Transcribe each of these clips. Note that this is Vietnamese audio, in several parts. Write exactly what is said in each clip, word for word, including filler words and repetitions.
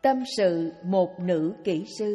Tâm sự một nữ kỹ sư.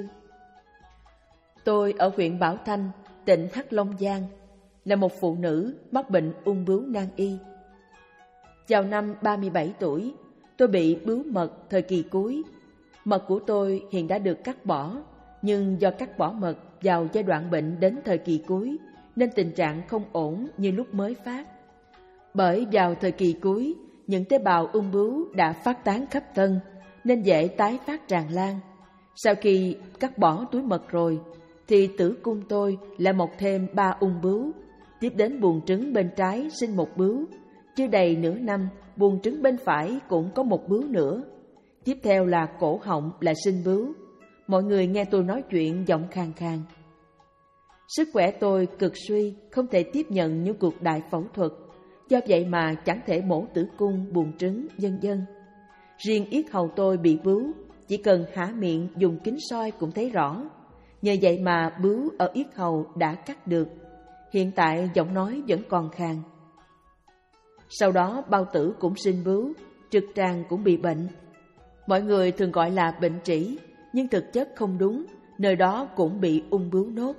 Tôi ở huyện Bảo Thanh, tỉnh Hắc Long Giang, là một phụ nữ mắc bệnh ung bướu nan y. Vào năm ba mươi bảy tuổi, tôi bị bướu mật thời kỳ cuối. Mật của tôi hiện đã được cắt bỏ, nhưng do cắt bỏ mật vào giai đoạn bệnh đến thời kỳ cuối, nên tình trạng không ổn như lúc mới phát. Bởi vào thời kỳ cuối, những tế bào ung bướu đã phát tán khắp thân, nên dễ tái phát tràn lan. Sau khi cắt bỏ túi mật rồi, thì tử cung tôi lại mọc thêm ba ung bướu. Tiếp đến buồng trứng bên trái sinh một bướu. Chưa đầy nửa năm, buồng trứng bên phải cũng có một bướu nữa. Tiếp theo là cổ họng lại sinh bướu. Mọi người nghe tôi nói chuyện giọng khàn khàn. Sức khỏe tôi cực suy, không thể tiếp nhận những cuộc đại phẫu thuật. Do vậy mà chẳng thể mổ tử cung, buồng trứng, vân vân. Riêng yết hầu tôi bị bướu, chỉ cần há miệng dùng kính soi cũng thấy rõ. Nhờ vậy mà bướu ở yết hầu đã cắt được. Hiện tại giọng nói vẫn còn khàn. Sau đó bao tử cũng sinh bướu, trực tràng cũng bị bệnh. Mọi người thường gọi là bệnh trĩ, nhưng thực chất không đúng, nơi đó cũng bị ung bướu nốt.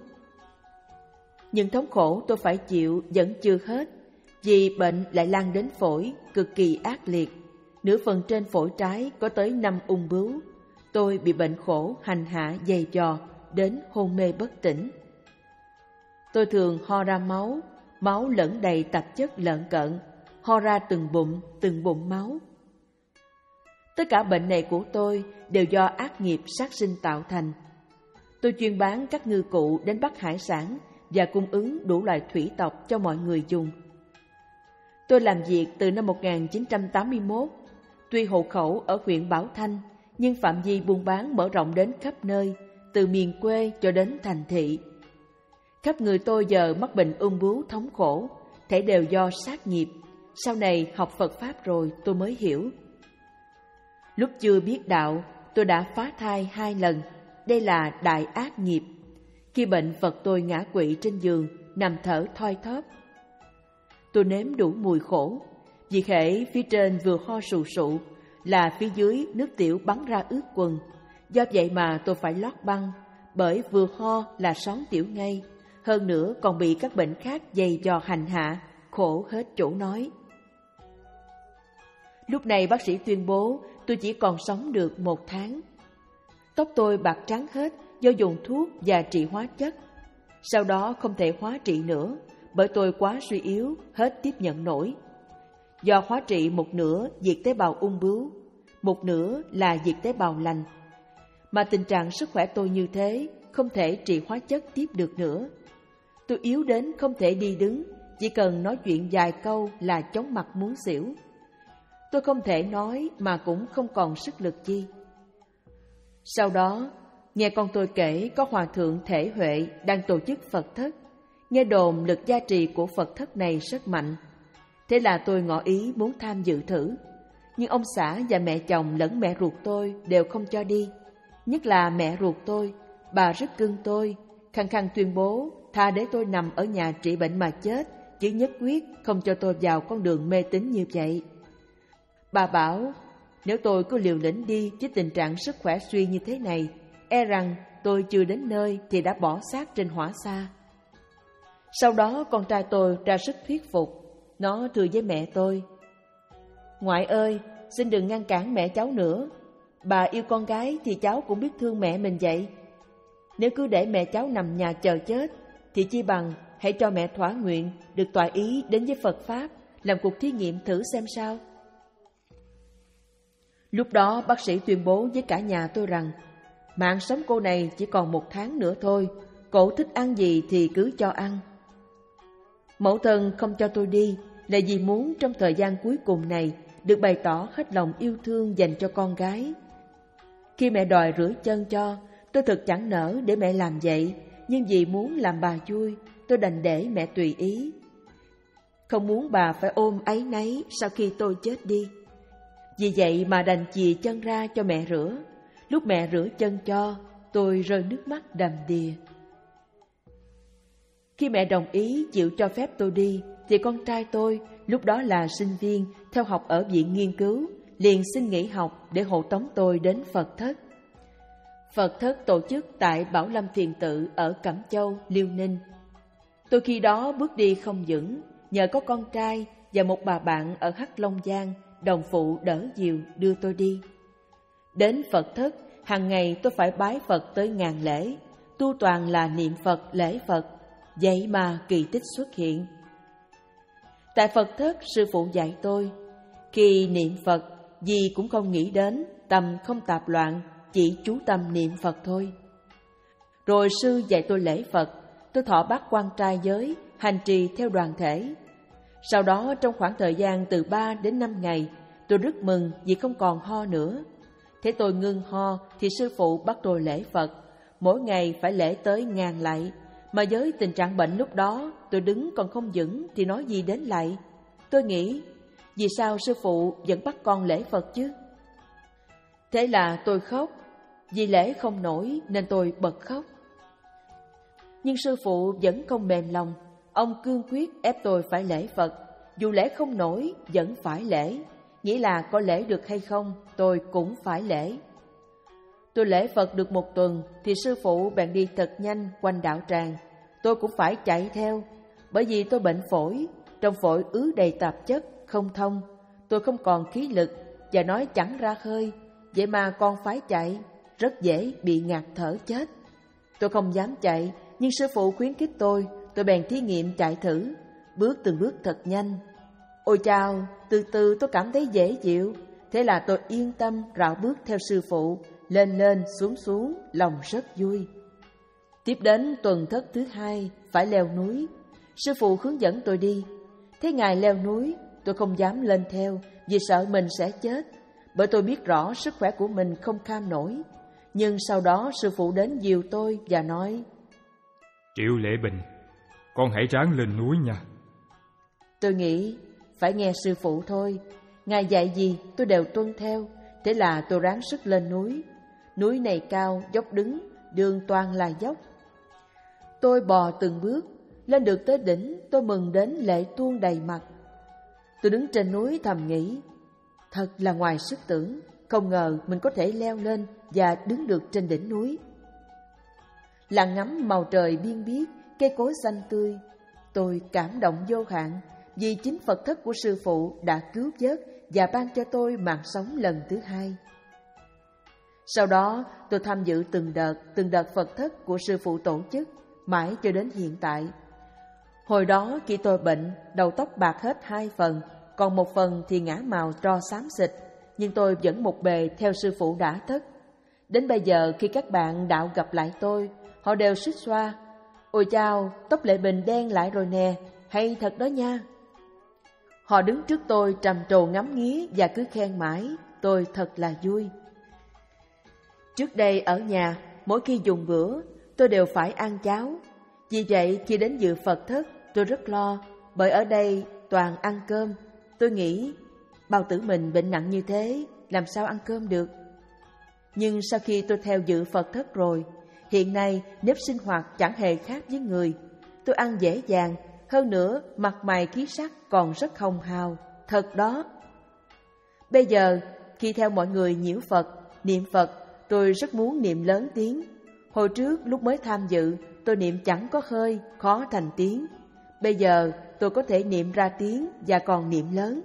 Nhưng thống khổ tôi phải chịu vẫn chưa hết, vì bệnh lại lan đến phổi, cực kỳ ác liệt. Nửa phần trên phổi trái có tới năm ung bướu. Tôi bị bệnh khổ, hành hạ, dày dò, đến hôn mê bất tỉnh. Tôi thường ho ra máu, máu lẫn đầy tạp chất lợn cợn, ho ra từng bụng, từng bụng máu. Tất cả bệnh này của tôi đều do ác nghiệp sát sinh tạo thành. Tôi chuyên bán các ngư cụ đến bắt hải sản và cung ứng đủ loại thủy tộc cho mọi người dùng. Tôi làm việc từ năm một nghìn chín trăm tám mươi mốt, tuy hộ khẩu ở huyện Bảo Thanh, nhưng phạm vi buôn bán mở rộng đến khắp nơi, từ miền quê cho đến thành thị. Khắp người tôi giờ mắc bệnh ung bướu thống khổ, thể đều do sát nghiệp. Sau này học Phật Pháp rồi tôi mới hiểu. Lúc chưa biết đạo, tôi đã phá thai hai lần. Đây là đại ác nghiệp. Khi bệnh Phật tôi ngã quỵ trên giường, nằm thở thoi thóp. Tôi nếm đủ mùi khổ, vì khể phía trên vừa ho sù sụ, là phía dưới nước tiểu bắn ra ướt quần. Do vậy mà tôi phải lót băng, bởi vừa ho là xón tiểu ngay. Hơn nữa còn bị các bệnh khác dày dò hành hạ, khổ hết chỗ nói. Lúc này bác sĩ tuyên bố tôi chỉ còn sống được một tháng. Tóc tôi bạc trắng hết do dùng thuốc và trị hóa chất. Sau đó không thể hóa trị nữa, bởi tôi quá suy yếu, hết tiếp nhận nổi. Do hóa trị một nửa diệt tế bào ung bướu, một nửa là diệt tế bào lành. Mà tình trạng sức khỏe tôi như thế, không thể trị hóa chất tiếp được nữa. Tôi yếu đến không thể đi đứng, chỉ cần nói chuyện vài câu là chóng mặt muốn xỉu. Tôi không thể nói mà cũng không còn sức lực chi. Sau đó, nghe con tôi kể có hòa thượng Thể Huệ đang tổ chức Phật thất. Nghe đồn lực gia trì của Phật thất này rất mạnh. Thế là tôi ngỏ ý muốn tham dự thử. Nhưng ông xã và mẹ chồng lẫn mẹ ruột tôi đều không cho đi. Nhất là mẹ ruột tôi, bà rất cưng tôi, khăng khăng tuyên bố tha để tôi nằm ở nhà trị bệnh mà chết, chứ nhất quyết không cho tôi vào con đường mê tín như vậy. Bà bảo, nếu tôi cứ liều lĩnh đi với tình trạng sức khỏe suy như thế này, e rằng tôi chưa đến nơi thì đã bỏ xác trên hỏa xa. Sau đó con trai tôi ra sức thuyết phục, nó thưa với mẹ tôi: ngoại ơi, xin đừng ngăn cản mẹ cháu nữa. Bà yêu con gái thì cháu cũng biết thương mẹ mình vậy. Nếu cứ để mẹ cháu nằm nhà chờ chết, thì chi bằng hãy cho mẹ thỏa nguyện được tọa ý đến với Phật Pháp, làm cuộc thí nghiệm thử xem sao. Lúc đó bác sĩ tuyên bố với cả nhà tôi rằng mạng sống cô này chỉ còn một tháng nữa thôi, cổ thích ăn gì thì cứ cho ăn. Mẫu thân không cho tôi đi là vì muốn trong thời gian cuối cùng này được bày tỏ hết lòng yêu thương dành cho con gái. Khi mẹ đòi rửa chân cho, tôi thật chẳng nỡ để mẹ làm vậy, nhưng vì muốn làm bà vui, tôi đành để mẹ tùy ý. Không muốn bà phải ôm áy náy sau khi tôi chết đi. Vì vậy mà đành chìa chân ra cho mẹ rửa. Lúc mẹ rửa chân cho, tôi rơi nước mắt đầm đìa. Khi mẹ đồng ý chịu cho phép tôi đi, thì con trai tôi, lúc đó là sinh viên, theo học ở viện nghiên cứu, liền xin nghỉ học để hộ tống tôi đến Phật thất. Phật thất tổ chức tại Bảo Lâm Thiền Tự ở Cẩm Châu, Liêu Ninh. Tôi khi đó bước đi không vững, nhờ có con trai và một bà bạn ở Hắc Long Giang đồng phụ đỡ dìu đưa tôi đi. Đến Phật thất, hàng ngày tôi phải bái Phật tới ngàn lễ, tu toàn là niệm Phật, lễ Phật, vậy mà kỳ tích xuất hiện. Tại Phật thất, sư phụ dạy tôi, khi niệm Phật, gì cũng không nghĩ đến, tâm không tạp loạn, chỉ chú tâm niệm Phật thôi. Rồi sư dạy tôi lễ Phật, tôi thọ bát quan trai giới, hành trì theo đoàn thể. Sau đó trong khoảng thời gian từ ba đến năm ngày, tôi rất mừng vì không còn ho nữa. Thế tôi ngưng ho thì sư phụ bắt tôi lễ Phật, mỗi ngày phải lễ tới ngàn lạy. Mà với tình trạng bệnh lúc đó, tôi đứng còn không vững thì nói gì đến lạy. Tôi nghĩ, vì sao sư phụ vẫn bắt con lễ Phật chứ? Thế là tôi khóc, vì lễ không nổi nên tôi bật khóc. Nhưng sư phụ vẫn không mềm lòng, ông cương quyết ép tôi phải lễ Phật, dù lễ không nổi vẫn phải lễ, nghĩa là có lễ được hay không tôi cũng phải lễ. Tôi lễ Phật được một tuần thì sư phụ bèn đi thật nhanh quanh đạo tràng, tôi cũng phải chạy theo, bởi vì tôi bệnh phổi, trong phổi ứ đầy tạp chất, không thông, tôi không còn khí lực và nói chẳng ra hơi, vậy mà còn phải chạy, rất dễ bị ngạt thở chết. Tôi không dám chạy, nhưng sư phụ khuyến khích tôi, tôi bèn thí nghiệm chạy thử, bước từng bước thật nhanh. Ôi chao, từ từ tôi cảm thấy dễ chịu, thế là tôi yên tâm rảo bước theo sư phụ, lên lên xuống xuống, lòng rất vui. Tiếp đến tuần thất thứ hai, phải leo núi, sư phụ hướng dẫn tôi đi. Thế ngài leo núi, tôi không dám lên theo vì sợ mình sẽ chết, bởi tôi biết rõ sức khỏe của mình không kham nổi. Nhưng sau đó sư phụ đến dìu tôi và nói: Triệu Lệ Bình, con hãy ráng lên núi nha. Tôi nghĩ phải nghe sư phụ thôi, ngài dạy gì tôi đều tuân theo. Thế là tôi ráng sức lên núi. Núi này cao, dốc đứng, đường toàn là dốc. Tôi bò từng bước, lên được tới đỉnh, tôi mừng đến lệ tuôn đầy mặt. Tôi đứng trên núi thầm nghĩ, thật là ngoài sức tưởng, không ngờ mình có thể leo lên và đứng được trên đỉnh núi. Lặng ngắm màu trời biên biếc, cây cối xanh tươi, tôi cảm động vô hạn vì chính Phật thất của sư phụ đã cứu vớt và ban cho tôi mạng sống lần thứ hai. Sau đó tôi tham dự từng đợt, từng đợt Phật thất của sư phụ tổ chức, mãi cho đến hiện tại. Hồi đó khi tôi bệnh, đầu tóc bạc hết hai phần, còn một phần thì ngã màu tro xám xịt, nhưng tôi vẫn một bề theo sư phụ đã thất. Đến bây giờ khi các bạn đạo gặp lại tôi, họ đều suýt xoa: Ôi chao, tóc Lệ Bình đen lại rồi nè, hay thật đó nha. Họ đứng trước tôi trầm trồ ngắm nghía và cứ khen mãi, tôi thật là vui. Trước đây ở nhà, mỗi khi dùng bữa, tôi đều phải ăn cháo. Vì vậy khi đến dự Phật thất, tôi rất lo, bởi ở đây toàn ăn cơm. Tôi nghĩ, bao tử mình bệnh nặng như thế, làm sao ăn cơm được. Nhưng sau khi tôi theo dự Phật thất rồi, hiện nay nếp sinh hoạt chẳng hề khác với người. Tôi ăn dễ dàng, hơn nữa mặt mày khí sắc còn rất hồng hào, thật đó. Bây giờ, khi theo mọi người nhiễu Phật, niệm Phật, tôi rất muốn niệm lớn tiếng. Hồi trước lúc mới tham dự, tôi niệm chẳng có hơi, khó thành tiếng. Bây giờ tôi có thể niệm ra tiếng và còn niệm lớn.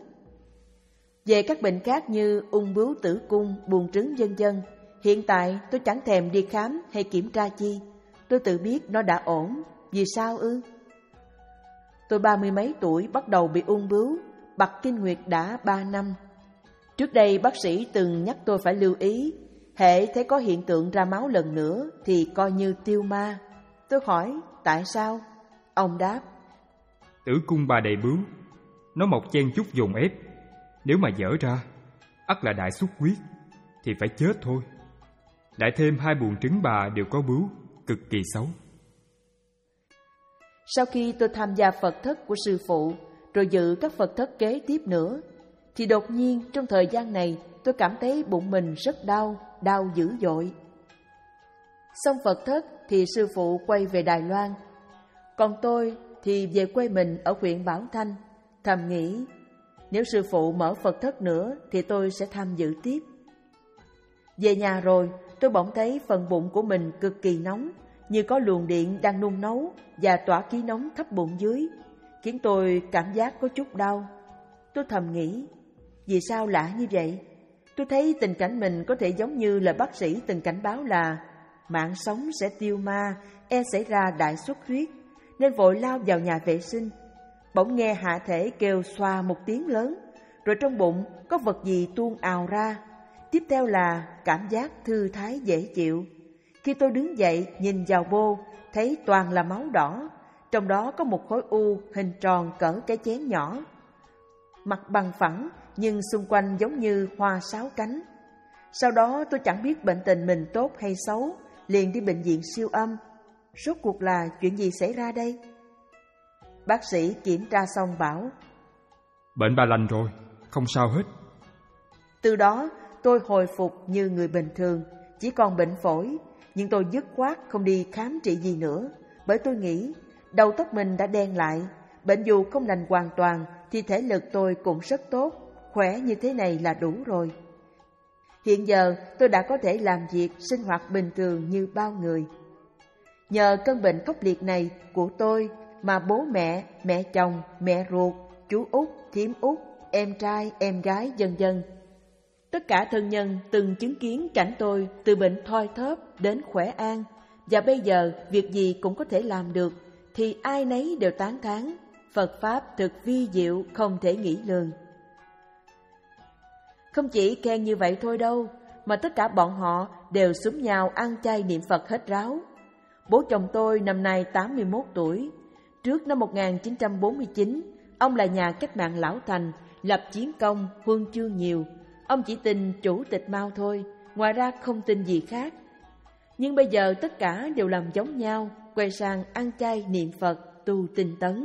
Về các bệnh khác như ung bướu tử cung, buồng trứng vân vân, hiện tại tôi chẳng thèm đi khám hay kiểm tra chi. Tôi tự biết nó đã ổn. Vì sao ư? Tôi ba mươi mấy tuổi bắt đầu bị ung bướu, bặt kinh nguyệt đã ba năm. Trước đây bác sĩ từng nhắc tôi phải lưu ý, hễ thấy có hiện tượng ra máu lần nữa thì coi như tiêu ma. Tôi hỏi tại sao? Ông đáp: Tử cung bà đầy bướu, nó mọc chen chúc dồn ép, nếu mà dở ra, ắt là đại xuất huyết, thì phải chết thôi. Lại thêm hai buồng trứng bà đều có bướu, cực kỳ xấu. Sau khi tôi tham gia Phật thất của sư phụ, rồi dự các Phật thất kế tiếp nữa, thì đột nhiên trong thời gian này tôi cảm thấy bụng mình rất đau, đau dữ dội. Xong Phật thất thì sư phụ quay về Đài Loan, còn tôi thì về quê mình ở huyện Bảo Thanh, thầm nghĩ Nếu sư phụ mở Phật thất nữa thì tôi sẽ tham dự tiếp. Về nhà rồi, tôi bỗng thấy phần bụng của mình cực kỳ nóng, như có luồng điện đang nung nấu và tỏa khí nóng thấp bụng dưới, khiến tôi cảm giác có chút đau. Tôi thầm nghĩ, vì sao lạ như vậy? Tôi thấy tình cảnh mình có thể giống như là bác sĩ từng cảnh báo là mạng sống sẽ tiêu ma, e xảy ra đại xuất huyết, nên vội lao vào nhà vệ sinh. Bỗng nghe hạ thể kêu xoa một tiếng lớn, rồi trong bụng có vật gì tuôn ào ra. Tiếp theo là cảm giác thư thái dễ chịu. Khi tôi đứng dậy nhìn vào bô, thấy toàn là máu đỏ, trong đó có một khối u hình tròn cỡ cái chén nhỏ. Mặt bằng phẳng nhưng xung quanh giống như hoa sáu cánh. Sau đó tôi chẳng biết bệnh tình mình tốt hay xấu, liền đi bệnh viện siêu âm. Rốt cuộc là chuyện gì xảy ra đây? Bác sĩ kiểm tra xong bảo, bệnh bà lành rồi, không sao hết. Từ đó tôi hồi phục như người bình thường, chỉ còn bệnh phổi. Nhưng tôi dứt khoát không đi khám trị gì nữa, bởi tôi nghĩ đầu tóc mình đã đen lại. Bệnh dù không lành hoàn toàn thì thể lực tôi cũng rất tốt, khỏe như thế này là đủ rồi. Hiện giờ tôi đã có thể làm việc, sinh hoạt bình thường như bao người. Nhờ cơn bệnh khốc liệt này của tôi mà bố mẹ, mẹ chồng, mẹ ruột, chú út, thím út, em trai, em gái, vân vân, tất cả thân nhân từng chứng kiến cảnh tôi từ bệnh thoi thóp đến khỏe an, và bây giờ việc gì cũng có thể làm được, thì ai nấy đều tán thán Phật Pháp thực vi diệu không thể nghĩ lường. Không chỉ khen như vậy thôi đâu, mà tất cả bọn họ đều xúm nhau ăn chay niệm Phật hết ráo. Bố chồng tôi năm nay tám mươi mốt tuổi. Trước năm một nghìn chín trăm bốn mươi chín, ông là nhà cách mạng lão thành, lập chiến công, huân chương nhiều. Ông chỉ tin Chủ tịch Mao thôi, ngoài ra không tin gì khác. Nhưng bây giờ tất cả đều làm giống nhau, quay sang ăn chay niệm Phật, tu tinh tấn.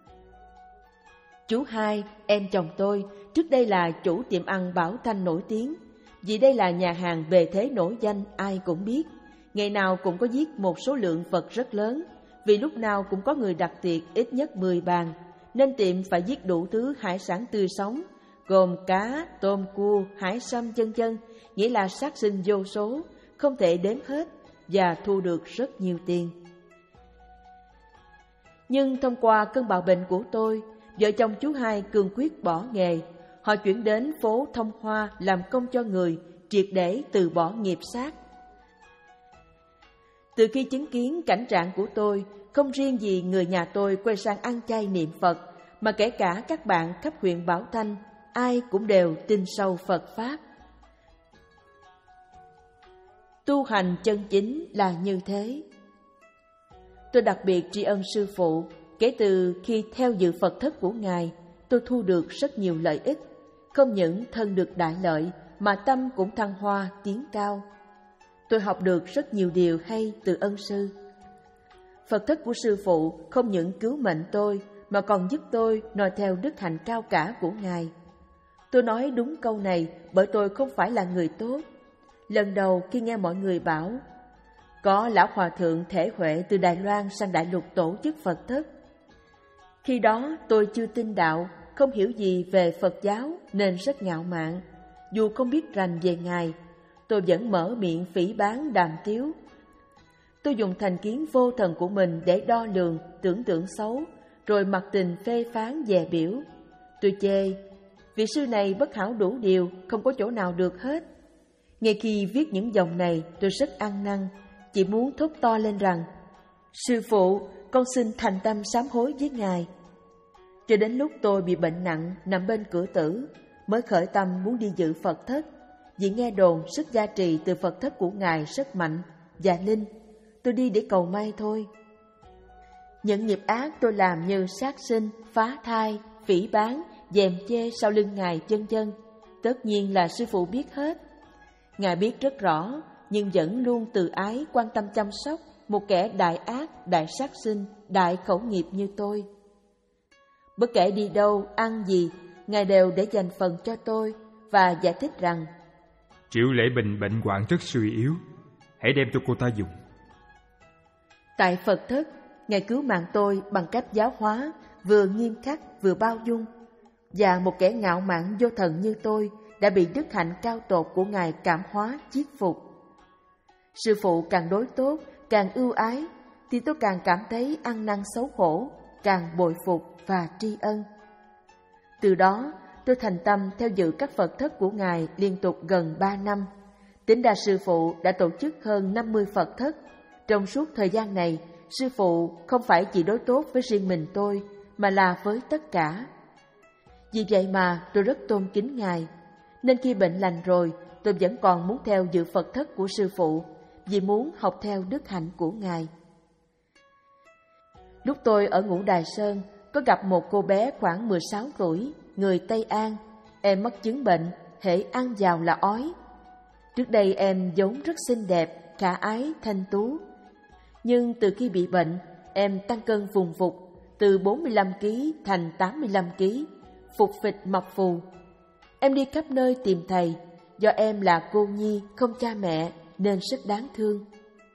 Chú hai, em chồng tôi, trước đây là chủ tiệm ăn Bảo Thanh nổi tiếng. Vì đây là nhà hàng bề thế nổi danh ai cũng biết. Ngày nào cũng có giết một số lượng Phật rất lớn. Vì lúc nào cũng có người đặt tiệc ít nhất mười bàn, nên tiệm phải giết đủ thứ hải sản tươi sống, gồm cá, tôm, cua, hải sâm, vân vân, nghĩa là sát sinh vô số, không thể đếm hết, và thu được rất nhiều tiền. Nhưng thông qua cơn bạo bệnh của tôi, vợ chồng chú hai cương quyết bỏ nghề. Họ chuyển đến phố Thông Hoa làm công cho người, triệt để từ bỏ nghiệp sát. Từ khi chứng kiến cảnh trạng của tôi, không riêng gì người nhà tôi quay sang ăn chay niệm Phật, mà kể cả các bạn khắp huyện Bảo Thanh, ai cũng đều tin sâu Phật Pháp. Tu hành chân chính là như thế. Tôi đặc biệt tri ân sư phụ. Kể từ khi theo dự Phật thất của Ngài, tôi thu được rất nhiều lợi ích. Không những thân được đại lợi, mà tâm cũng thăng hoa, tiến cao. Tôi học được rất nhiều điều hay từ ân sư. Phật thất của sư phụ không những cứu mệnh tôi, mà còn giúp tôi noi theo đức hạnh cao cả của Ngài. Tôi nói đúng câu này bởi tôi không phải là người tốt. Lần đầu khi nghe mọi người bảo có lão hòa thượng thể huệ từ Đài Loan sang Đại Lục tổ chức Phật thất, khi đó tôi chưa tin đạo, không hiểu gì về Phật giáo nên rất ngạo mạn. Dù không biết rành về Ngài, tôi vẫn mở miệng phỉ báng đàm tiếu. Tôi dùng thành kiến vô thần của mình để đo lường, tưởng tượng xấu, rồi mặc tình phê phán dè biểu. Tôi chê, vị sư này bất hảo đủ điều, không có chỗ nào được hết. Ngay khi viết những dòng này, tôi rất ăn năn, chỉ muốn thốt to lên rằng, sư phụ, con xin thành tâm sám hối với Ngài. Cho đến lúc tôi bị bệnh nặng, nằm bên cửa tử, mới khởi tâm muốn đi dự Phật thất, vì nghe đồn sức gia trì từ Phật thất của Ngài rất mạnh và linh. Tôi đi để cầu may thôi. Những nghiệp ác tôi làm như sát sinh, phá thai, phỉ báng, dèm chê sau lưng Ngài, vân vân, tất nhiên là sư phụ biết hết. Ngài biết rất rõ, nhưng vẫn luôn từ ái quan tâm chăm sóc một kẻ đại ác, đại sát sinh, đại khẩu nghiệp như tôi. Bất kể đi đâu, ăn gì, Ngài đều để dành phần cho tôi và giải thích rằng Triệu Lệ Bình bệnh hoạn rất suy yếu, hãy đem cho cô ta dùng. Tại Phật thất, Ngài cứu mạng tôi bằng cách giáo hóa, vừa nghiêm khắc vừa bao dung. Và một kẻ ngạo mạn vô thần như tôi đã bị đức hạnh cao tột của Ngài cảm hóa chiết phục. Sư phụ càng đối tốt, càng ưu ái, thì tôi càng cảm thấy ăn năn xấu hổ, càng bội phục và tri ân. Từ đó, tôi thành tâm theo dự các Phật thất của Ngài liên tục gần ba năm. Tính ra sư phụ đã tổ chức hơn năm mươi Phật thất. Trong suốt thời gian này, sư phụ không phải chỉ đối tốt với riêng mình tôi, mà là với tất cả. Vì vậy mà tôi rất tôn kính Ngài. Nên khi bệnh lành rồi, tôi vẫn còn muốn theo dự Phật thất của sư phụ, vì muốn học theo đức hạnh của Ngài. Lúc tôi ở Ngũ Đài Sơn, có gặp một cô bé khoảng mười sáu tuổi, người Tây An. Em mắc chứng bệnh, hễ ăn vào là ói. Trước đây em vốn rất xinh đẹp, khả ái, thanh tú. Nhưng từ khi bị bệnh, em tăng cân vùng vụt, từ bốn mươi lăm ki lô gam thành tám mươi lăm ki lô gam, phục phịch mập phù. Em đi khắp nơi tìm thầy, do em là cô nhi, không cha mẹ, nên rất đáng thương.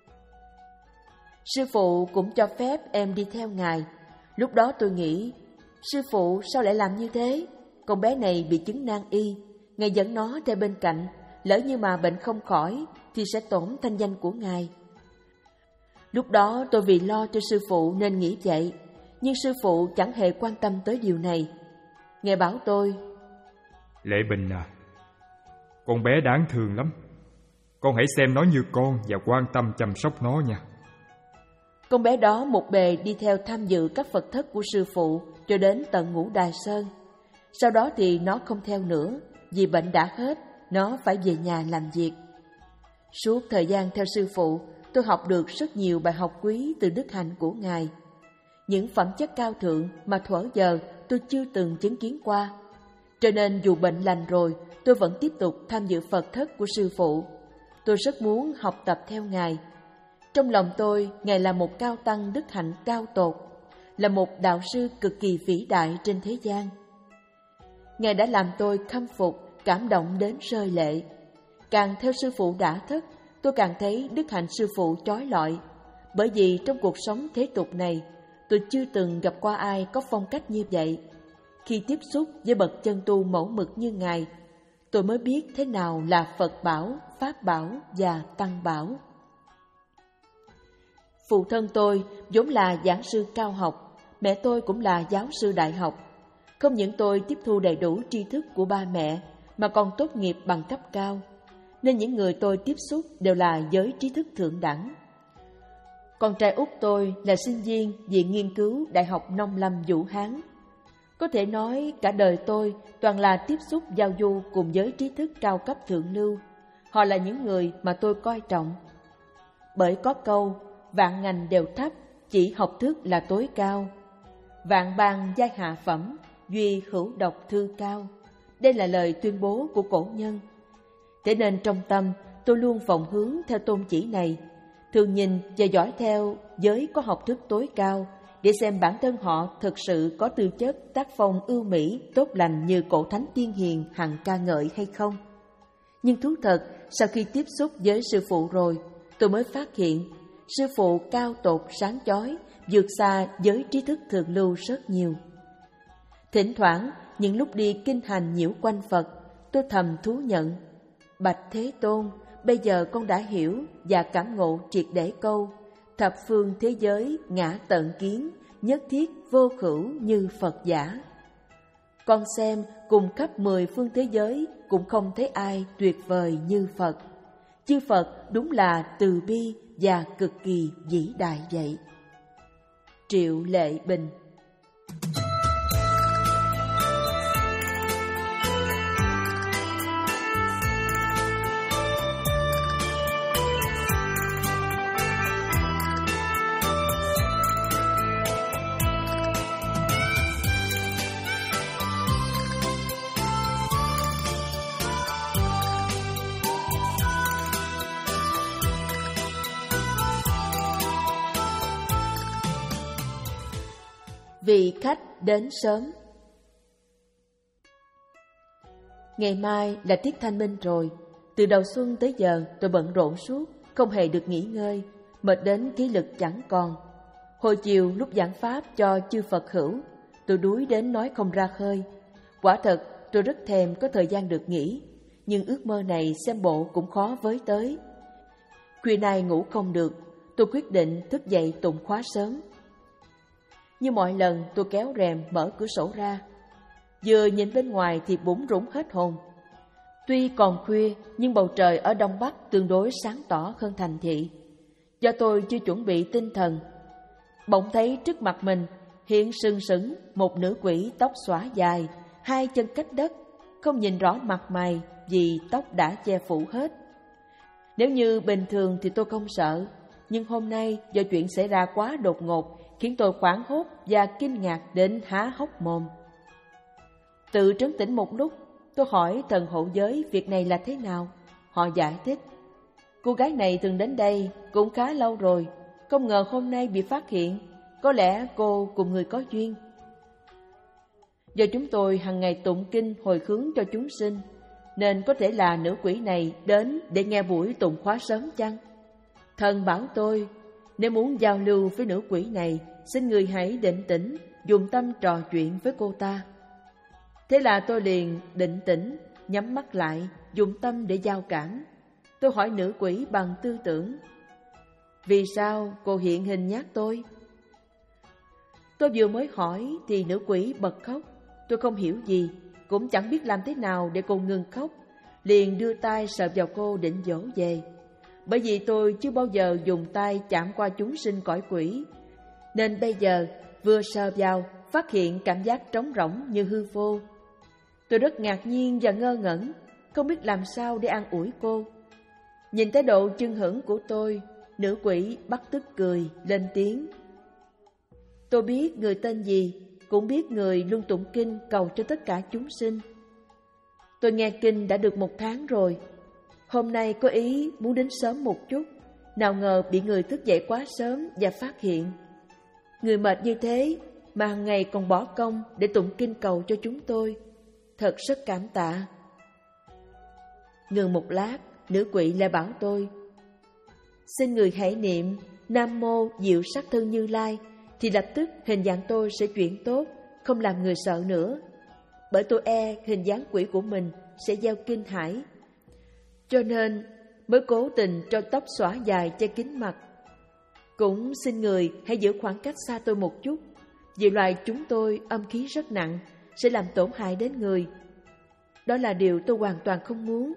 Sư phụ cũng cho phép em đi theo Ngài. Lúc đó tôi nghĩ, sư phụ sao lại làm như thế? Con bé này bị chứng nan y, Ngài dẫn nó theo bên cạnh, lỡ như mà bệnh không khỏi thì sẽ tổn thanh danh của Ngài. Lúc đó tôi vì lo cho sư phụ nên nghĩ vậy, nhưng sư phụ chẳng hề quan tâm tới điều này. Ngài bảo tôi: Lệ Bình à, con bé đáng thương lắm. Con hãy xem nó như con và quan tâm chăm sóc nó nha. Con bé đó một bề đi theo tham dự các Phật thất của sư phụ cho đến tận Ngũ Đài Sơn. Sau đó thì nó không theo nữa, vì bệnh đã hết, nó phải về nhà làm việc. Suốt thời gian theo sư phụ, tôi học được rất nhiều bài học quý từ đức hạnh của Ngài. Những phẩm chất cao thượng mà thuở giờ tôi chưa từng chứng kiến qua. Cho nên dù bệnh lành rồi, tôi vẫn tiếp tục tham dự Phật thất của sư phụ. Tôi rất muốn học tập theo Ngài. Trong lòng tôi, Ngài là một cao tăng đức hạnh cao tột, là một đạo sư cực kỳ vĩ đại trên thế gian. Ngài đã làm tôi khâm phục, cảm động đến rơi lệ. Càng theo sư phụ đã thất, tôi càng thấy đức hạnh sư phụ chói lọi. Bởi vì trong cuộc sống thế tục này, tôi chưa từng gặp qua ai có phong cách như vậy. Khi tiếp xúc với bậc chân tu mẫu mực như Ngài, tôi mới biết thế nào là Phật bảo, Pháp bảo và Tăng bảo. Phụ thân tôi vốn là giảng sư cao học, mẹ tôi cũng là giáo sư đại học. Không những tôi tiếp thu đầy đủ tri thức của ba mẹ, mà còn tốt nghiệp bằng cấp cao, nên những người tôi tiếp xúc đều là giới trí thức thượng đẳng. Con trai út tôi là sinh viên Viện Nghiên cứu Đại học Nông lâm Vũ Hán. Có thể nói cả đời tôi toàn là tiếp xúc giao du cùng giới trí thức cao cấp thượng lưu. Họ là những người mà tôi coi trọng. Bởi có câu, vạn ngành đều thấp, chỉ học thức là tối cao. Vạn bang giai hạ phẩm, duy hữu độc thư cao. Đây là lời tuyên bố của cổ nhân. Thế nên trong tâm, tôi luôn vọng hướng theo tôn chỉ này, thường nhìn và dõi theo giới có học thức tối cao, để xem bản thân họ thực sự có tư chất tác phong ưu mỹ, tốt lành như cổ thánh tiên hiền hằng ca ngợi hay không. Nhưng thú thật, sau khi tiếp xúc với sư phụ rồi, tôi mới phát hiện sư phụ cao tột sáng chói, vượt xa giới trí thức thượng lưu rất nhiều. Thỉnh thoảng, những lúc đi kinh hành nhiễu quanh Phật, tôi thầm thú nhận: Bạch Thế Tôn, bây giờ con đã hiểu và cảm ngộ triệt để câu thập phương thế giới ngã tận kiến, nhất thiết vô khửu như Phật giả. Con xem cùng khắp mười phương thế giới cũng không thấy ai tuyệt vời như Phật. Chư Phật đúng là từ bi và cực kỳ vĩ đại vậy. Triệu Lệ Bình. Vị khách đến sớm. Ngày mai là tiết thanh minh rồi. Từ đầu xuân tới giờ tôi bận rộn suốt, không hề được nghỉ ngơi, mệt đến khí lực chẳng còn. Hồi chiều lúc giảng pháp cho chư Phật hữu, tôi đuối đến nói không ra hơi. Quả thật, tôi rất thèm có thời gian được nghỉ, nhưng ước mơ này xem bộ cũng khó với tới. Khuya nay ngủ không được, tôi quyết định thức dậy tụng khóa sớm. Như mọi lần, tôi kéo rèm mở cửa sổ ra. Vừa nhìn bên ngoài thì bủn rủn hết hồn. Tuy còn khuya, nhưng bầu trời ở Đông Bắc tương đối sáng tỏ hơn thành thị. Do tôi chưa chuẩn bị tinh thần, bỗng thấy trước mặt mình hiện sừng sững một nữ quỷ tóc xõa dài, hai chân cách đất, không nhìn rõ mặt mày vì tóc đã che phủ hết. Nếu như bình thường thì tôi không sợ, nhưng hôm nay do chuyện xảy ra quá đột ngột khiến tôi hoảng hốt và kinh ngạc đến há hốc mồm. Tự trấn tĩnh một lúc, tôi hỏi thần hộ giới việc này là thế nào. Họ giải thích, cô gái này từng đến đây cũng khá lâu rồi, không ngờ hôm nay bị phát hiện, có lẽ cô cùng người có duyên. Do chúng tôi hàng ngày tụng kinh hồi hướng cho chúng sinh, nên có thể là nữ quỷ này đến để nghe buổi tụng khóa sớm chăng? Thần bảo tôi, nếu muốn giao lưu với nữ quỷ này, xin người hãy định tĩnh, dùng tâm trò chuyện với cô ta. Thế là tôi liền định tĩnh, nhắm mắt lại, dùng tâm để giao cảm. Tôi hỏi nữ quỷ bằng tư tưởng, vì sao cô hiện hình nhát tôi? Tôi vừa mới hỏi thì nữ quỷ bật khóc. Tôi không hiểu gì, cũng chẳng biết làm thế nào để cô ngừng khóc, liền đưa tay sờ vào cô định dỗ về. Bởi vì tôi chưa bao giờ dùng tay chạm qua chúng sinh cõi quỷ, nên bây giờ vừa sờ vào phát hiện cảm giác trống rỗng như hư vô. Tôi rất ngạc nhiên và ngơ ngẩn, không biết làm sao để an ủi cô. Nhìn thái độ chưng hửng của tôi, nữ quỷ bắt tức cười, lên tiếng. Tôi biết người tên gì, cũng biết người luôn tụng kinh cầu cho tất cả chúng sinh. Tôi nghe kinh đã được một tháng rồi. Hôm nay có ý muốn đến sớm một chút, nào ngờ bị người thức dậy quá sớm và phát hiện. Người mệt như thế mà hàng ngày còn bỏ công để tụng kinh cầu cho chúng tôi. Thật rất cảm tạ. Ngừng một lát, nữ quỷ lại bảo tôi, xin người hãy niệm Nam Mô Diệu Sắc Thân Như Lai, thì lập tức hình dạng tôi sẽ chuyển tốt, không làm người sợ nữa. Bởi tôi e hình dáng quỷ của mình sẽ gieo kinh hãi, cho nên mới cố tình cho tóc xõa dài che kín mặt. Cũng xin người hãy giữ khoảng cách xa tôi một chút, vì loài chúng tôi âm khí rất nặng, sẽ làm tổn hại đến người. Đó là điều tôi hoàn toàn không muốn.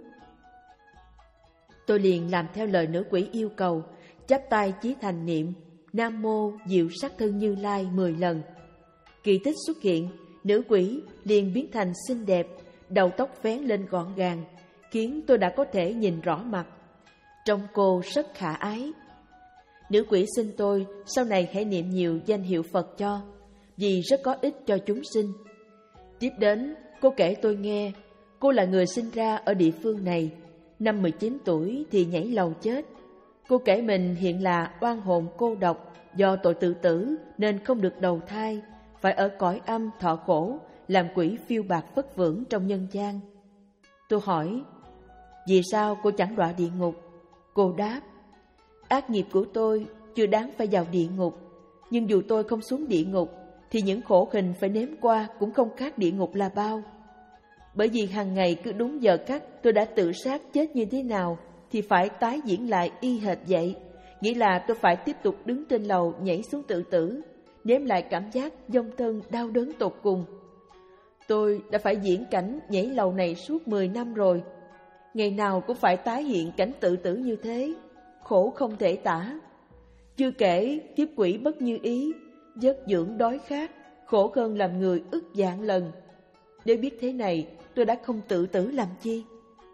Tôi liền làm theo lời nữ quỷ yêu cầu, chắp tay chí thành niệm Nam Mô Diệu Sắc Thân Như Lai mười lần. Kỳ tích xuất hiện, nữ quỷ liền biến thành xinh đẹp, đầu tóc vén lên gọn gàng, khiến tôi đã có thể nhìn rõ mặt. Trông cô rất khả ái. Nữ quỷ xin tôi sau này hãy niệm nhiều danh hiệu Phật cho, vì rất có ích cho chúng sinh. Tiếp đến, cô kể tôi nghe, cô là người sinh ra ở địa phương này, năm mười chín tuổi thì nhảy lầu chết. Cô kể mình hiện là oan hồn cô độc, do tội tự tử nên không được đầu thai, phải ở cõi âm thọ khổ, làm quỷ phiêu bạt vất vưởng trong nhân gian. Tôi hỏi, vì sao cô chẳng đọa địa ngục? Cô đáp, ác nghiệp của tôi chưa đáng phải vào địa ngục, nhưng dù tôi không xuống địa ngục, thì những khổ hình phải nếm qua cũng không khác địa ngục là bao. Bởi vì hàng ngày cứ đúng giờ cắt tôi đã tự sát chết như thế nào, thì phải tái diễn lại y hệt vậy. Nghĩa là tôi phải tiếp tục đứng trên lầu nhảy xuống tự tử, nếm lại cảm giác vong thân đau đớn tột cùng. Tôi đã phải diễn cảnh nhảy lầu này suốt mười năm rồi. Ngày nào cũng phải tái hiện cảnh tự tử như thế, khổ không thể tả. Chưa kể kiếp quỷ bất như ý, giấc dưỡng đói khát, khổ hơn làm người ức vạn lần. Nếu biết thế này, tôi đã không tự tử làm chi.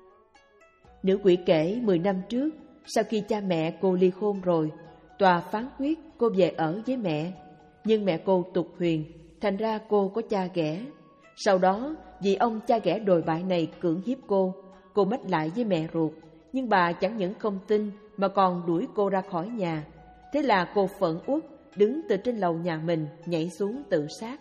Nữ quỷ kể mười năm trước, sau khi cha mẹ cô ly hôn rồi, tòa phán quyết cô về ở với mẹ. Nhưng mẹ cô tục huyền, thành ra cô có cha ghẻ. Sau đó, vì ông cha ghẻ đồi bại này cưỡng hiếp cô, cô mách lại với mẹ ruột. Nhưng bà chẳng những không tin mà còn đuổi cô ra khỏi nhà. Thế là cô phẫn uất, đứng từ trên lầu nhà mình nhảy xuống tự sát.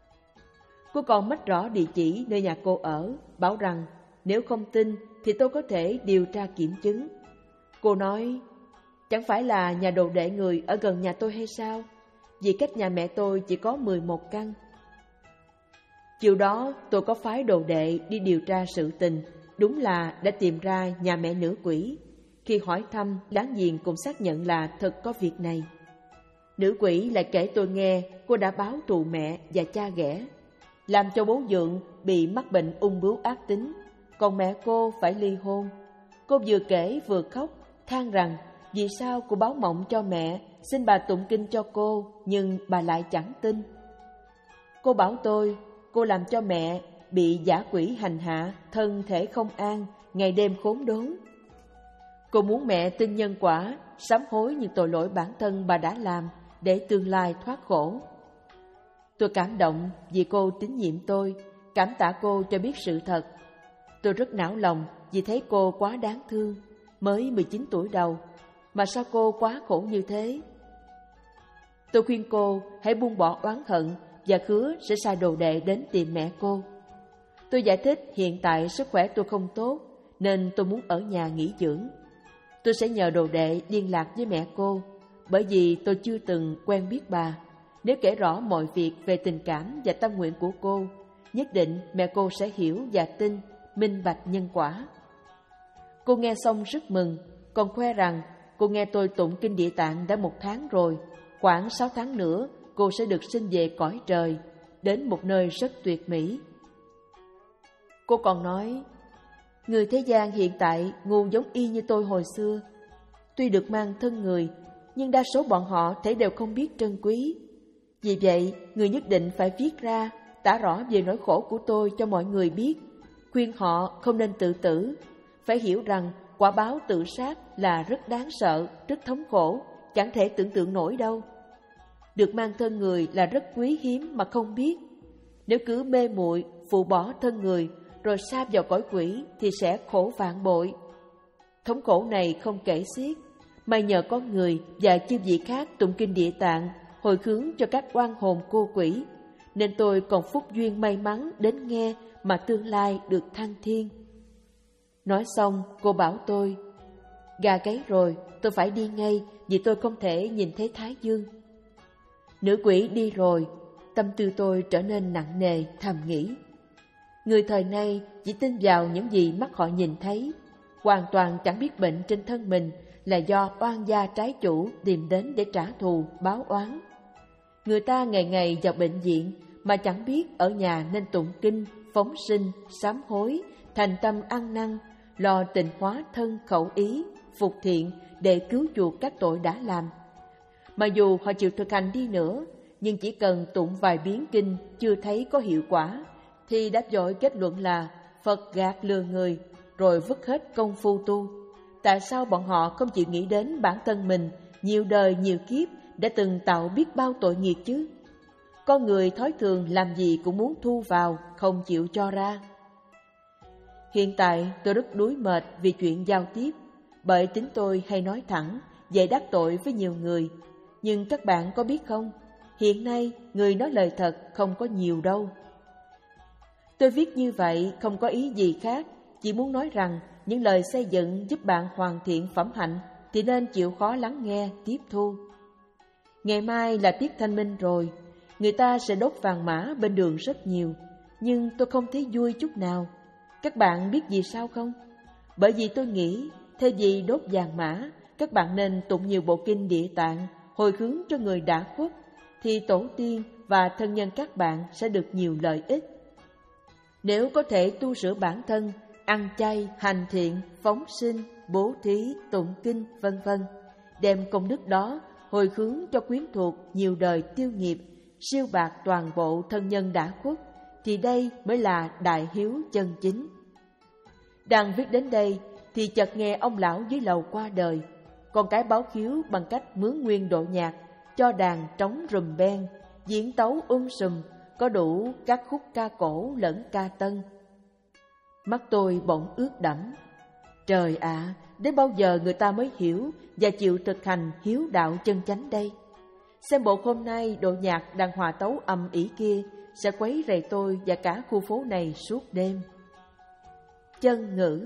Cô còn mách rõ địa chỉ nơi nhà cô ở, bảo rằng nếu không tin thì tôi có thể điều tra kiểm chứng. Cô nói, chẳng phải là nhà đồ đệ người ở gần nhà tôi hay sao? Vì cách nhà mẹ tôi chỉ có mười một căn. Chiều đó tôi có phái đồ đệ đi điều tra sự tình, đúng là đã tìm ra nhà mẹ nữ quỷ. Khi hỏi thăm, láng giềng cũng xác nhận là thật có việc này. Nữ quỷ lại kể tôi nghe cô đã báo thù mẹ và cha ghẻ, làm cho bố Dượng bị mắc bệnh ung bướu ác tính, còn mẹ cô phải ly hôn. Cô vừa kể vừa khóc, than rằng vì sao cô báo mộng cho mẹ, xin bà tụng kinh cho cô, nhưng bà lại chẳng tin. Cô bảo tôi, cô làm cho mẹ bị dã quỷ hành hạ, thân thể không an, ngày đêm khốn đốn. Cô muốn mẹ tin nhân quả, sám hối những tội lỗi bản thân bà đã làm, để tương lai thoát khổ. Tôi cảm động vì cô tín nhiệm tôi, cảm tạ cô cho biết sự thật. Tôi rất não lòng vì thấy cô quá đáng thương, mới mười chín tuổi đầu, mà sao cô quá khổ như thế. Tôi khuyên cô hãy buông bỏ oán hận và hứa sẽ sai đồ đệ đến tìm mẹ cô. Tôi giải thích hiện tại sức khỏe tôi không tốt, nên tôi muốn ở nhà nghỉ dưỡng. Tôi sẽ nhờ đồ đệ liên lạc với mẹ cô, bởi vì tôi chưa từng quen biết bà. Nếu kể rõ mọi việc về tình cảm và tâm nguyện của cô, nhất định mẹ cô sẽ hiểu và tin, minh bạch nhân quả. Cô nghe xong rất mừng, còn khoe rằng cô nghe tôi tụng kinh Địa Tạng đã một tháng rồi, khoảng sáu tháng nữa cô sẽ được sinh về cõi trời, đến một nơi rất tuyệt mỹ. Cô còn nói, người thế gian hiện tại ngu giống y như tôi hồi xưa. Tuy được mang thân người, nhưng đa số bọn họ thấy đều không biết trân quý. Vì vậy, người nhất định phải viết ra, tả rõ về nỗi khổ của tôi cho mọi người biết, khuyên họ không nên tự tử, phải hiểu rằng quả báo tự sát là rất đáng sợ, rất thống khổ, chẳng thể tưởng tượng nổi đâu. Được mang thân người là rất quý hiếm mà không biết. Nếu cứ mê muội phụ bỏ thân người rồi sa vào cõi quỷ thì sẽ khổ vạn bội. Thống khổ này không kể xiết, mà nhờ có người và chư vị khác tụng kinh Địa Tạng hồi hướng cho các oan hồn cô quỷ, nên tôi còn phúc duyên may mắn đến nghe mà tương lai được thăng thiên. Nói xong, cô bảo tôi, gà gáy rồi, tôi phải đi ngay vì tôi không thể nhìn thấy Thái Dương. Nữ quỷ đi rồi, tâm tư tôi trở nên nặng nề, thầm nghĩ. Người thời nay chỉ tin vào những gì mắt họ nhìn thấy, hoàn toàn chẳng biết bệnh trên thân mình là do oan gia trái chủ tìm đến để trả thù, báo oán. Người ta ngày ngày vào bệnh viện mà chẳng biết ở nhà nên tụng kinh, phóng sinh, sám hối, thành tâm ăn năn, lo tịnh hóa thân khẩu ý, phục thiện để cứu chuộc các tội đã làm. Mà dù họ chịu thực hành đi nữa, nhưng chỉ cần tụng vài biến kinh chưa thấy có hiệu quả, thì đã vội kết luận là Phật gạt lừa người, rồi vứt hết công phu tu. Tại sao bọn họ không chịu nghĩ đến bản thân mình nhiều đời nhiều kiếp đã từng tạo biết bao tội nghiệp chứ? Con người thói thường làm gì cũng muốn thu vào, không chịu cho ra. Hiện tại tôi rất đuối mệt vì chuyện giao tiếp, bởi tính tôi hay nói thẳng, dễ đắc tội với nhiều người. Nhưng các bạn có biết không, hiện nay người nói lời thật không có nhiều đâu. Tôi viết như vậy không có ý gì khác, chỉ muốn nói rằng những lời xây dựng giúp bạn hoàn thiện phẩm hạnh thì nên chịu khó lắng nghe, tiếp thu. Ngày mai là tiết thanh minh rồi, người ta sẽ đốt vàng mã bên đường rất nhiều, nhưng tôi không thấy vui chút nào. Các bạn biết vì sao không? Bởi vì tôi nghĩ, thay vì đốt vàng mã, các bạn nên tụng nhiều bộ kinh Địa Tạng, hồi hướng cho người đã khuất, thì tổ tiên và thân nhân các bạn sẽ được nhiều lợi ích. Nếu có thể tu sửa bản thân, ăn chay, hành thiện, phóng sinh, bố thí, tụng kinh, vân vân, đem công đức đó hồi hướng cho quyến thuộc nhiều đời tiêu nghiệp, siêu bạc toàn bộ thân nhân đã khuất, thì đây mới là đại hiếu chân chính. Đang viết đến đây thì chợt nghe ông lão dưới lầu qua đời, con cái báo hiếu bằng cách mướn nguyên độ nhạc, cho đàn trống rùm beng, diễn tấu um sùm, có đủ các khúc ca cổ lẫn ca tân. Mắt tôi bỗng ướt đẫm. Trời ạ, à, đến bao giờ người ta mới hiểu và chịu thực hành hiếu đạo chân chánh đây? Xem bộ hôm nay đội nhạc đang hòa tấu ầm ĩ kia sẽ quấy rầy tôi và cả khu phố này suốt đêm. Chân ngữ.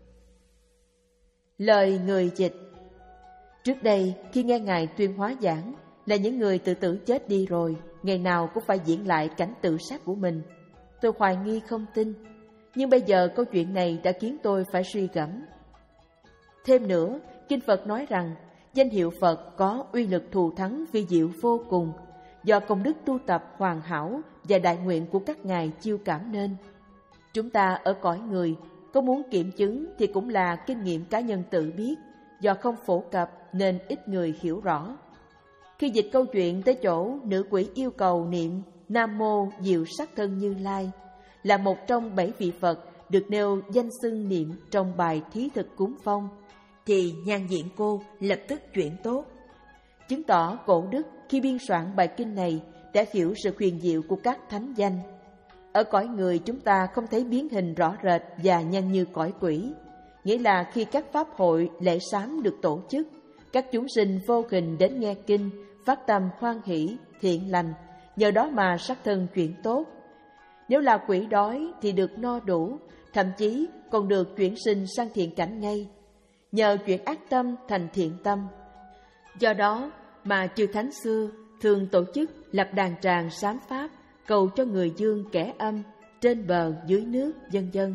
Lời người dịch. Trước đây khi nghe Ngài tuyên hóa giảng là những người tự tử chết đi rồi, ngày nào cũng phải diễn lại cảnh tự sát của mình. Tôi hoài nghi không tin, nhưng bây giờ câu chuyện này đã khiến tôi phải suy gẫm. Thêm nữa, Kinh Phật nói rằng danh hiệu Phật có uy lực thù thắng vi diệu vô cùng, do công đức tu tập hoàn hảo và đại nguyện của các ngài chiêu cảm nên. Chúng ta ở cõi người có muốn kiểm chứng thì cũng là kinh nghiệm cá nhân tự biết, do không phổ cập nên ít người hiểu rõ. Khi dịch câu chuyện tới chỗ nữ quỷ yêu cầu niệm Nam Mô Diệu Sắc Thân Như Lai, là một trong bảy vị Phật được nêu danh xưng niệm trong bài thí thực cúng phong, thì nhan diện cô lập tức chuyển tốt, chứng tỏ cổ đức khi biên soạn bài kinh này đã hiểu sự huyền diệu của các thánh danh. Ở cõi người chúng ta không thấy biến hình rõ rệt và nhanh như cõi quỷ, nghĩa là khi các pháp hội lễ sám được tổ chức, các chúng sinh vô hình đến nghe kinh, phát tâm hoan hỷ, thiện lành, nhờ đó mà sắc thân chuyển tốt. Nếu là quỷ đói thì được no đủ, thậm chí còn được chuyển sinh sang thiện cảnh ngay, nhờ chuyển ác tâm thành thiện tâm. Do đó mà chư thánh xưa thường tổ chức lập đàn tràng sám pháp, cầu cho người dương kẻ âm, trên bờ dưới nước, vân vân.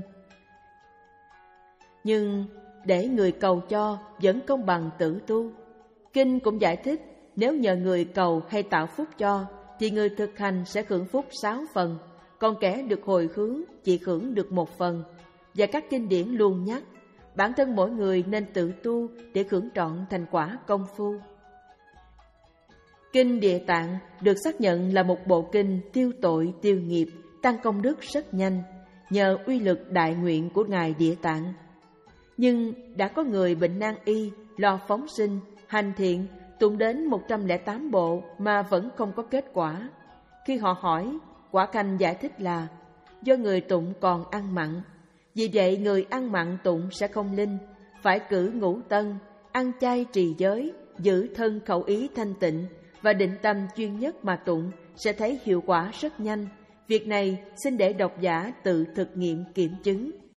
Nhưng để người cầu cho vẫn công bằng tự tu. Kinh cũng giải thích, nếu nhờ người cầu hay tạo phúc cho, thì người thực hành sẽ hưởng phúc sáu phần, còn kẻ được hồi hướng chỉ hưởng được một phần. Và các kinh điển luôn nhắc, bản thân mỗi người nên tự tu để hưởng trọn thành quả công phu. Kinh Địa Tạng được xác nhận là một bộ kinh tiêu tội tiêu nghiệp, tăng công đức rất nhanh, nhờ uy lực đại nguyện của Ngài Địa Tạng. Nhưng đã có người bệnh nan y, lo phóng sinh, hành thiện, tụng đến một trăm lẻ tám bộ mà vẫn không có kết quả. Khi họ hỏi, Quả Khanh giải thích là do người tụng còn ăn mặn. Vì vậy người ăn mặn tụng sẽ không linh, phải cử ngũ tân, ăn chay trì giới, giữ thân khẩu ý thanh tịnh và định tâm chuyên nhất mà tụng sẽ thấy hiệu quả rất nhanh. Việc này xin để độc giả tự thực nghiệm kiểm chứng.